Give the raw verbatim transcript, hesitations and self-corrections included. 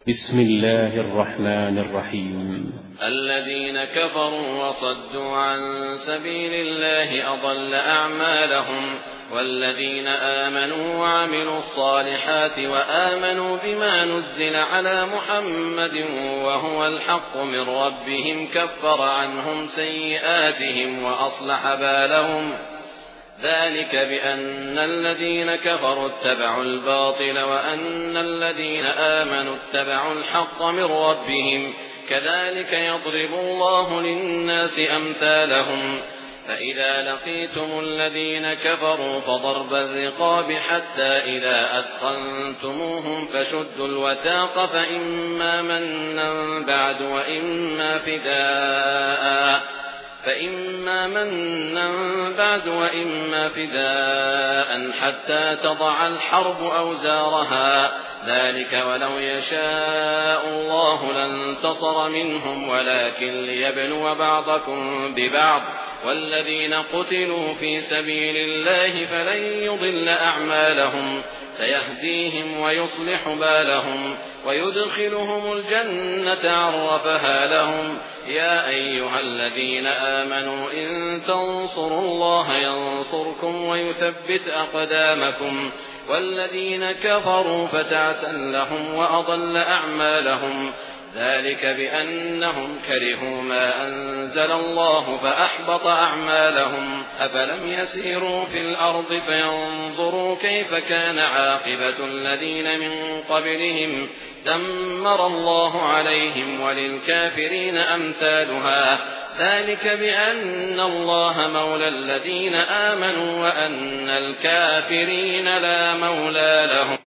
بسم الله الرحمن الرحيم. الذين كفروا وصدوا عن سبيل الله أضل أعمالهم، والذين آمنوا وعملوا الصالحات وآمنوا بما نزل على محمد وهو الحق من ربهم كفر عنهم سيئاتهم وأصلح بالهم، ذلك بأن الذين كفروا اتبعوا الباطل وأن الذين آمنوا اتبعوا الحق من ربهم، كذلك يضرب الله للناس أمثالهم. فإذا لقيتم الذين كفروا فضرب الرقاب حتى إذا أثخنتموهم فشدوا الوثاق فإما منا بعد وإما فداء فإما منا بعد وإما فداء حتى تضع الحرب أوزارها، ذلك ولو يشاء الله لانتصر منهم ولكن ليبلو بعضكم ببعض، والذين قتلوا في سبيل الله فلن يضل أعمالهم، سيهديهم ويصلح بالهم ويدخلهم الجنة عرفها لهم. يا أيها الذين آمنوا إن تنصروا الله ينصركم ويثبت أقدامكم، والذين كفروا فتعسا لهم وأضل أعمالهم، ذلك بأنهم كرهوا ما أنزل الله فأحبط أعمالهم. أفلم يسيروا في الأرض فينظروا كيف كان عاقبة الذين من قبلهم، دمر الله عليهم وللكافرين أمثالها، ذلك بأن الله مولى الذين آمنوا وأن الكافرين لا مولى لهم.